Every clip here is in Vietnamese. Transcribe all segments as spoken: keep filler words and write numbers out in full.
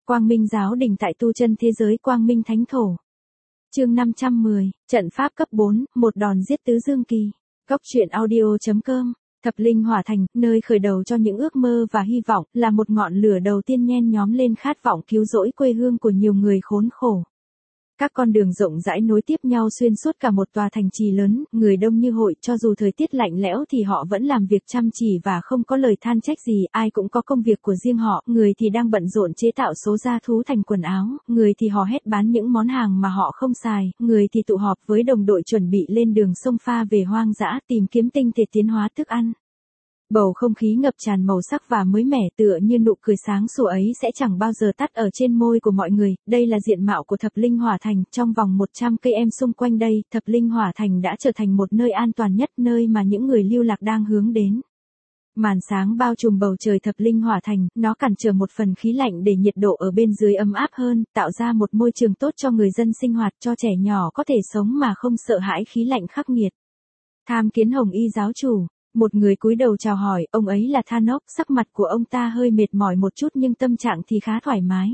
Quang Minh giáo đình tại tu chân thế giới Quang Minh Thánh Thổ. Chương năm trăm mười, trận pháp cấp bốn, một đòn giết tứ dương kỳ. Góc truyện audio.com. Thập Linh Hỏa Thành, nơi khởi đầu cho những ước mơ và hy vọng, là một ngọn lửa đầu tiên nhen nhóm lên khát vọng cứu rỗi quê hương của nhiều người khốn khổ. Các con đường rộng rãi nối tiếp nhau xuyên suốt cả một tòa thành trì lớn, người đông như hội, cho dù thời tiết lạnh lẽo thì họ vẫn làm việc chăm chỉ và không có lời than trách gì, ai cũng có công việc của riêng họ, người thì đang bận rộn chế tạo số gia thú thành quần áo, người thì hò hét bán những món hàng mà họ không xài, người thì tụ họp với đồng đội chuẩn bị lên đường sông pha về hoang dã tìm kiếm tinh thể tiến hóa thức ăn. Bầu không khí ngập tràn màu sắc và mới mẻ tựa như nụ cười sáng sủa ấy sẽ chẳng bao giờ tắt ở trên môi của mọi người. Đây là diện mạo của Thập Linh Hỏa Thành. Trong vòng một trăm cây em xung quanh đây, Thập Linh Hỏa Thành đã trở thành một nơi an toàn nhất, nơi mà những người lưu lạc đang hướng đến. Màn sáng bao trùm bầu trời Thập Linh Hỏa Thành, nó cản trở một phần khí lạnh để nhiệt độ ở bên dưới ấm áp hơn, tạo ra một môi trường tốt cho người dân sinh hoạt, cho trẻ nhỏ có thể sống mà không sợ hãi khí lạnh khắc nghiệt. Tham kiến Hồng Y giáo chủ. Một người cúi đầu chào hỏi, ông ấy là Thanos, sắc mặt của ông ta hơi mệt mỏi một chút nhưng tâm trạng thì khá thoải mái.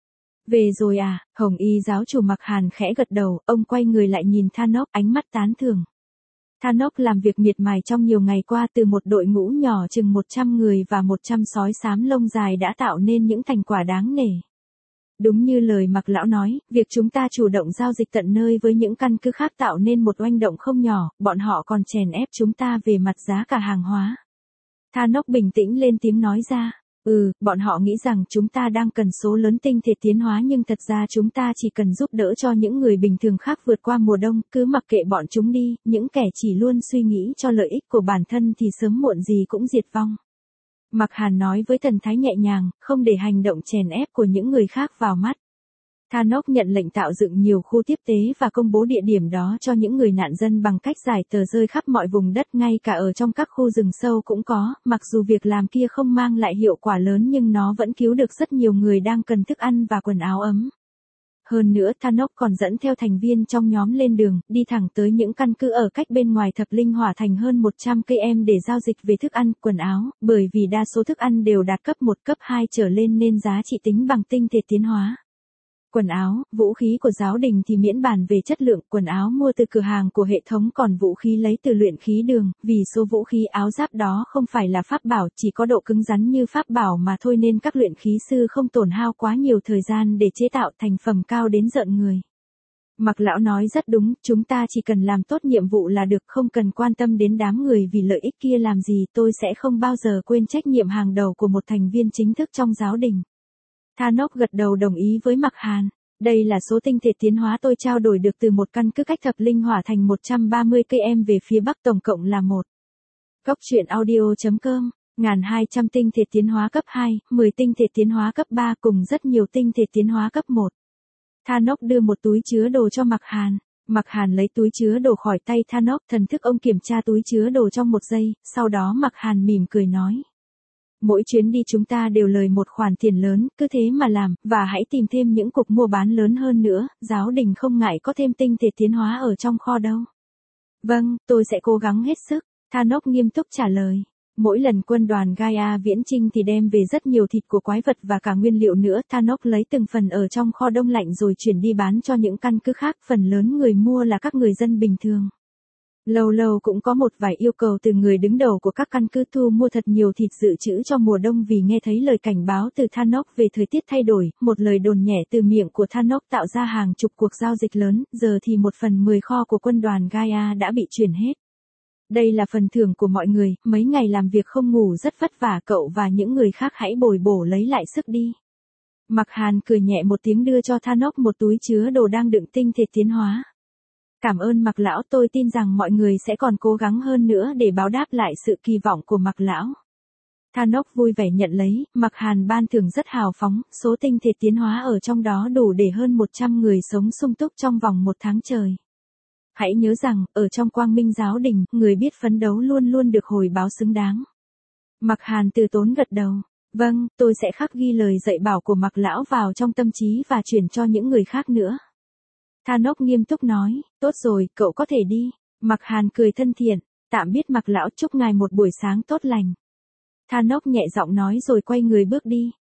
Về rồi à, Hồng Y giáo chủ Mặc Hàn khẽ gật đầu, ông quay người lại nhìn Thanos, ánh mắt tán thưởng. Thanos làm việc miệt mài trong nhiều ngày qua, từ một đội ngũ nhỏ chừng một trăm người và một trăm sói xám lông dài đã tạo nên những thành quả đáng nể. Đúng như lời Mặc lão nói, việc chúng ta chủ động giao dịch tận nơi với những căn cứ khác tạo nên một oanh động không nhỏ, bọn họ còn chèn ép chúng ta về mặt giá cả hàng hóa. Thanos bình tĩnh lên tiếng nói ra, ừ, bọn họ nghĩ rằng chúng ta đang cần số lớn tinh thể tiến hóa nhưng thật ra chúng ta chỉ cần giúp đỡ cho những người bình thường khác vượt qua mùa đông, cứ mặc kệ bọn chúng đi, những kẻ chỉ luôn suy nghĩ cho lợi ích của bản thân thì sớm muộn gì cũng diệt vong. Mặc Hàn nói với thần thái nhẹ nhàng, không để hành động chèn ép của những người khác vào mắt. Thanos nhận lệnh tạo dựng nhiều khu tiếp tế và công bố địa điểm đó cho những người nạn dân bằng cách giải tờ rơi khắp mọi vùng đất, ngay cả ở trong các khu rừng sâu cũng có, mặc dù việc làm kia không mang lại hiệu quả lớn nhưng nó vẫn cứu được rất nhiều người đang cần thức ăn và quần áo ấm. Hơn nữa Thanos còn dẫn theo thành viên trong nhóm lên đường, đi thẳng tới những căn cứ ở cách bên ngoài Thập Linh Hỏa Thành hơn một trăm cây em để giao dịch về thức ăn, quần áo, bởi vì đa số thức ăn đều đạt cấp một, cấp hai trở lên nên giá trị tính bằng tinh thể tiến hóa. Quần áo, vũ khí của giáo đình thì miễn bàn về chất lượng, quần áo mua từ cửa hàng của hệ thống, còn vũ khí lấy từ luyện khí đường, vì số vũ khí áo giáp đó không phải là pháp bảo, chỉ có độ cứng rắn như pháp bảo mà thôi nên các luyện khí sư không tổn hao quá nhiều thời gian để chế tạo, thành phẩm cao đến rợn người. Mặc lão nói rất đúng, chúng ta chỉ cần làm tốt nhiệm vụ là được, không cần quan tâm đến đám người vì lợi ích kia làm gì, tôi sẽ không bao giờ quên trách nhiệm hàng đầu của một thành viên chính thức trong giáo đình. Thanos gật đầu đồng ý với Mặc Hàn. Đây là số tinh thể tiến hóa tôi trao đổi được từ một căn cứ cách Thập Linh Hỏa Thành một trăm ba mươi cây em về phía bắc, tổng cộng là một. Góc truyện audio.com, một nghìn hai trăm tinh thể tiến hóa cấp hai, mười tinh thể tiến hóa cấp ba cùng rất nhiều tinh thể tiến hóa cấp một. Thanos đưa một túi chứa đồ cho Mặc Hàn. Mặc Hàn lấy túi chứa đồ khỏi tay Thanos, thần thức ông kiểm tra túi chứa đồ trong một giây, sau đó Mặc Hàn mỉm cười nói. Mỗi chuyến đi chúng ta đều lời một khoản tiền lớn, cứ thế mà làm, và hãy tìm thêm những cuộc mua bán lớn hơn nữa, giáo đình không ngại có thêm tinh thể tiến hóa ở trong kho đâu. Vâng, tôi sẽ cố gắng hết sức, Thanos nghiêm túc trả lời. Mỗi lần quân đoàn Gaia viễn chinh thì đem về rất nhiều thịt của quái vật và cả nguyên liệu nữa, Thanos lấy từng phần ở trong kho đông lạnh rồi chuyển đi bán cho những căn cứ khác, phần lớn người mua là các người dân bình thường. Lâu lâu cũng có một vài yêu cầu từ người đứng đầu của các căn cứ thu mua thật nhiều thịt dự trữ cho mùa đông, vì nghe thấy lời cảnh báo từ Thanos về thời tiết thay đổi, một lời đồn nhẹ từ miệng của Thanos tạo ra hàng chục cuộc giao dịch lớn, giờ thì một phần mười kho của quân đoàn Gaia đã bị chuyển hết. Đây là phần thưởng của mọi người, mấy ngày làm việc không ngủ rất vất vả, cậu và những người khác hãy bồi bổ lấy lại sức đi. Mặc Hàn cười nhẹ một tiếng đưa cho Thanos một túi chứa đồ đang đựng tinh thể tiến hóa. Cảm ơn Mặc lão, tôi tin rằng mọi người sẽ còn cố gắng hơn nữa để báo đáp lại sự kỳ vọng của Mặc lão. Thanos vui vẻ nhận lấy, Mặc Hàn ban thưởng rất hào phóng, số tinh thể tiến hóa ở trong đó đủ để hơn một trăm người sống sung túc trong vòng một tháng trời. Hãy nhớ rằng, ở trong Quang Minh giáo đình, người biết phấn đấu luôn luôn được hồi báo xứng đáng. Mặc Hàn từ tốn gật đầu. Vâng, tôi sẽ khắc ghi lời dạy bảo của Mặc lão vào trong tâm trí và truyền cho những người khác nữa. Thanos nghiêm túc nói, tốt rồi, cậu có thể đi. Mặc Hàn cười thân thiện, tạm biệt Mặc lão, chúc ngài một buổi sáng tốt lành. Thanos nhẹ giọng nói rồi quay người bước đi.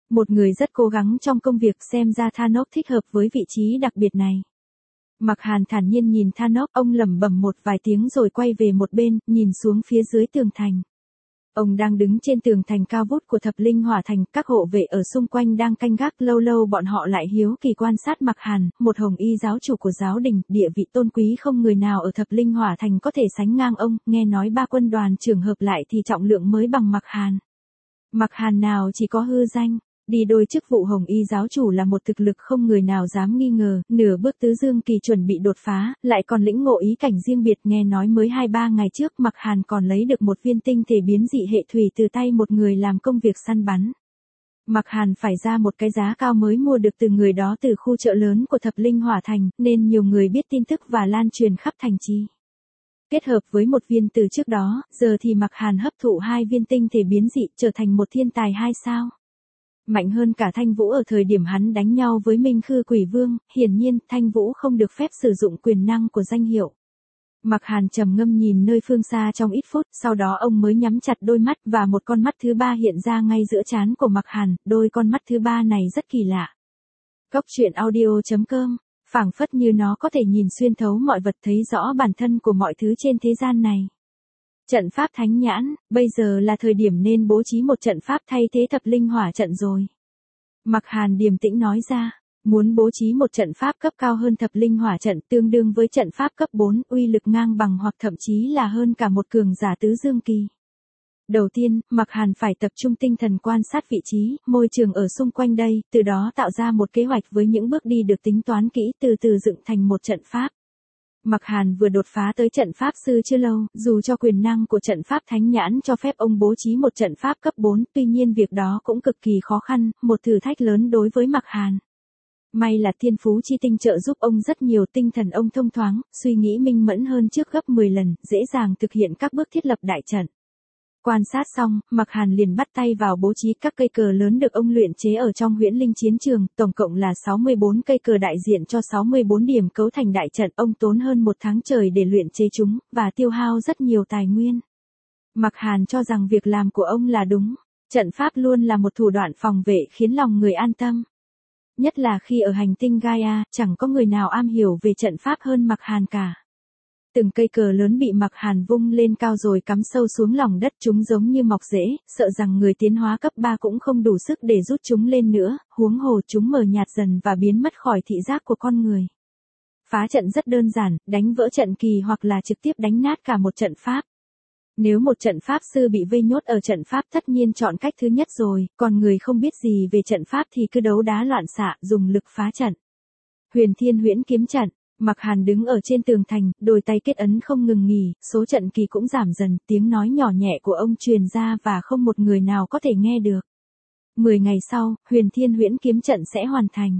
Một người rất cố gắng trong công việc, xem ra Thanos thích hợp với vị trí đặc biệt này. Mạc Hàn thản nhiên nhìn Thanos, ông lẩm bẩm một vài tiếng rồi quay về một bên, nhìn xuống phía dưới tường thành. Ông đang đứng trên tường thành cao vút của Thập Linh Hỏa Thành, các hộ vệ ở xung quanh đang canh gác, lâu lâu bọn họ lại hiếu kỳ quan sát Mạc Hàn, một hồng y giáo chủ của giáo đình, địa vị tôn quý không người nào ở Thập Linh Hỏa Thành có thể sánh ngang ông, nghe nói ba quân đoàn trưởng hợp lại thì trọng lượng mới bằng Mạc Hàn. Mạc Hàn nào chỉ có hư danh, đi đôi chức vụ hồng y giáo chủ là một thực lực không người nào dám nghi ngờ, nửa bước tứ dương kỳ chuẩn bị đột phá, lại còn lĩnh ngộ ý cảnh riêng biệt, nghe nói mới hai ba ngày trước Mạc Hàn còn lấy được một viên tinh thể biến dị hệ thủy từ tay một người làm công việc săn bắn. Mạc Hàn phải ra một cái giá cao mới mua được từ người đó từ khu chợ lớn của Thập Linh Hỏa Thành, nên nhiều người biết tin tức và lan truyền khắp thành trì. Kết hợp với một viên từ trước đó, giờ thì Mạc Hàn hấp thụ hai viên tinh thể biến dị, trở thành một thiên tài hai sao. Mạnh hơn cả Thanh Vũ ở thời điểm hắn đánh nhau với Minh Khư Quỷ Vương, hiển nhiên Thanh Vũ không được phép sử dụng quyền năng của danh hiệu. Mạc Hàn trầm ngâm nhìn nơi phương xa trong ít phút, sau đó ông mới nhắm chặt đôi mắt và một con mắt thứ ba hiện ra ngay giữa trán của Mạc Hàn, đôi con mắt thứ ba này rất kỳ lạ. Cốc truyện audio chấm com, phảng phất như nó có thể nhìn xuyên thấu mọi vật, thấy rõ bản thân của mọi thứ trên thế gian này. Trận pháp thánh nhãn, bây giờ là thời điểm nên bố trí một trận pháp thay thế Thập Linh Hỏa trận rồi. Mạc Hàn điềm tĩnh nói ra, muốn bố trí một trận pháp cấp cao hơn Thập Linh Hỏa trận, tương đương với trận pháp cấp bốn, uy lực ngang bằng hoặc thậm chí là hơn cả một cường giả tứ dương kỳ. Đầu tiên, Mạc Hàn phải tập trung tinh thần quan sát vị trí, môi trường ở xung quanh đây, từ đó tạo ra một kế hoạch với những bước đi được tính toán kỹ, từ từ dựng thành một trận pháp. Mạc Hàn vừa đột phá tới trận pháp sư chưa lâu, dù cho quyền năng của trận pháp thánh nhãn cho phép ông bố trí một trận pháp cấp bốn, tuy nhiên việc đó cũng cực kỳ khó khăn, một thử thách lớn đối với Mạc Hàn. May là thiên phú chi tinh trợ giúp ông rất nhiều, tinh thần ông thông thoáng, suy nghĩ minh mẫn hơn trước gấp mười lần, dễ dàng thực hiện các bước thiết lập đại trận. Quan sát xong, Mạc Hàn liền bắt tay vào bố trí các cây cờ lớn được ông luyện chế ở trong huyễn linh chiến trường, tổng cộng là sáu mươi bốn cây cờ đại diện cho sáu mươi bốn điểm cấu thành đại trận, ông tốn hơn một tháng trời để luyện chế chúng, và tiêu hao rất nhiều tài nguyên. Mạc Hàn cho rằng việc làm của ông là đúng, trận pháp luôn là một thủ đoạn phòng vệ khiến lòng người an tâm. Nhất là khi ở hành tinh Gaia, chẳng có người nào am hiểu về trận pháp hơn Mạc Hàn cả. Từng cây cờ lớn bị Mạc Hàn vung lên cao rồi cắm sâu xuống lòng đất, chúng giống như mọc rễ, sợ rằng người tiến hóa cấp ba cũng không đủ sức để rút chúng lên nữa, huống hồ chúng mờ nhạt dần và biến mất khỏi thị giác của con người. Phá trận rất đơn giản, đánh vỡ trận kỳ hoặc là trực tiếp đánh nát cả một trận pháp. Nếu một trận pháp sư bị vây nhốt ở trận pháp, tất nhiên chọn cách thứ nhất rồi, còn người không biết gì về trận pháp thì cứ đấu đá loạn xạ, dùng lực phá trận. Huyền Thiên Huyễn Kiếm Trận. Mạc Hàn đứng ở trên tường thành, đôi tay kết ấn không ngừng nghỉ, số trận kỳ cũng giảm dần, tiếng nói nhỏ nhẹ của ông truyền ra và không một người nào có thể nghe được. Mười ngày sau, Huyền Thiên Huyễn Kiếm Trận sẽ hoàn thành.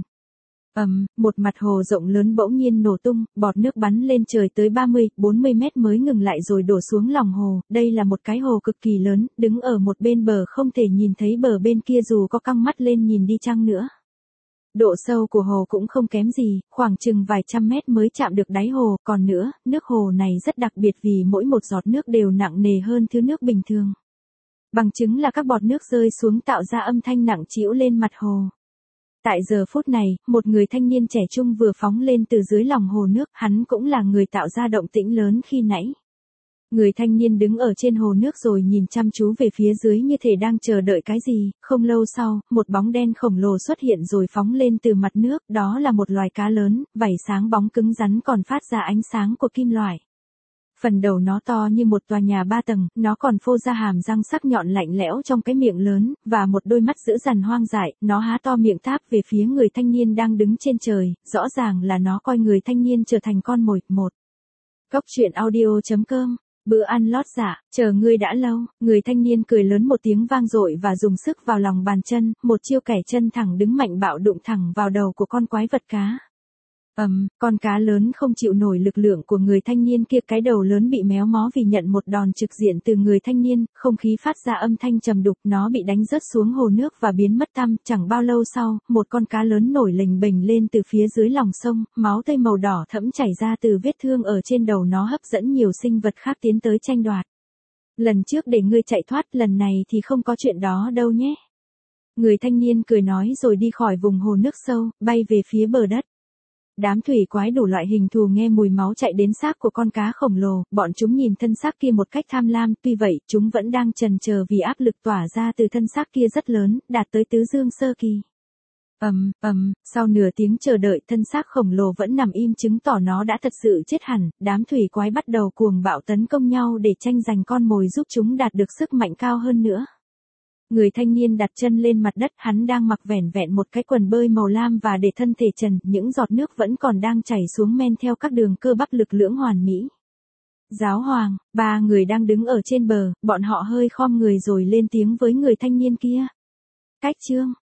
Ầm, um, một mặt hồ rộng lớn bỗng nhiên nổ tung, bọt nước bắn lên trời tới ba mươi, bốn mươi mét mới ngừng lại rồi đổ xuống lòng hồ. Đây là một cái hồ cực kỳ lớn, đứng ở một bên bờ không thể nhìn thấy bờ bên kia dù có căng mắt lên nhìn đi chăng nữa. Độ sâu của hồ cũng không kém gì, khoảng chừng vài trăm mét mới chạm được đáy hồ, còn nữa, nước hồ này rất đặc biệt vì mỗi một giọt nước đều nặng nề hơn thứ nước bình thường. Bằng chứng là các bọt nước rơi xuống tạo ra âm thanh nặng trĩu lên mặt hồ. Tại giờ phút này, một người thanh niên trẻ trung vừa phóng lên từ dưới lòng hồ nước, hắn cũng là người tạo ra động tĩnh lớn khi nãy. Người thanh niên đứng ở trên hồ nước rồi nhìn chăm chú về phía dưới như thể đang chờ đợi cái gì, không lâu sau, một bóng đen khổng lồ xuất hiện rồi phóng lên từ mặt nước, đó là một loài cá lớn, vảy sáng bóng cứng rắn còn phát ra ánh sáng của kim loại. Phần đầu nó to như một tòa nhà ba tầng, nó còn phô ra hàm răng sắc nhọn lạnh lẽo trong cái miệng lớn, và một đôi mắt dữ dằn hoang dại, nó há to miệng tháp về phía người thanh niên đang đứng trên trời, rõ ràng là nó coi người thanh niên trở thành con mồi. Một. Cốc truyện audio chấm com. Bữa ăn lót dạ, chờ ngươi đã lâu, người thanh niên cười lớn một tiếng vang dội và dùng sức vào lòng bàn chân, một chiêu kẻ chân thẳng đứng mạnh bạo đụng thẳng vào đầu của con quái vật cá. Ầm, um, con cá lớn không chịu nổi lực lượng của người thanh niên kia, cái đầu lớn bị méo mó vì nhận một đòn trực diện từ người thanh niên, không khí phát ra âm thanh trầm đục, nó bị đánh rớt xuống hồ nước và biến mất tăm. Chẳng bao lâu sau, một con cá lớn nổi lềnh bềnh lên từ phía dưới lòng sông, máu tươi màu đỏ thẫm chảy ra từ vết thương ở trên đầu nó, hấp dẫn nhiều sinh vật khác tiến tới tranh đoạt. Lần trước để ngươi chạy thoát, lần này thì không có chuyện đó đâu nhé. Người thanh niên cười nói rồi đi khỏi vùng hồ nước sâu, bay về phía bờ đất. Đám thủy quái đủ loại hình thù nghe mùi máu chạy đến xác của con cá khổng lồ, bọn chúng nhìn thân xác kia một cách tham lam, tuy vậy, chúng vẫn đang chần chờ vì áp lực tỏa ra từ thân xác kia rất lớn, đạt tới tứ dương sơ kỳ. Ầm, ầm, sau nửa tiếng chờ đợi, thân xác khổng lồ vẫn nằm im chứng tỏ nó đã thật sự chết hẳn, đám thủy quái bắt đầu cuồng bạo tấn công nhau để tranh giành con mồi giúp chúng đạt được sức mạnh cao hơn nữa. Người thanh niên đặt chân lên mặt đất, hắn đang mặc vẻn vẹn một cái quần bơi màu lam và để thân thể trần, những giọt nước vẫn còn đang chảy xuống men theo các đường cơ bắp lực lưỡng hoàn mỹ. Giáo hoàng, ba người đang đứng ở trên bờ, bọn họ hơi khom người rồi lên tiếng với người thanh niên kia. Cách chương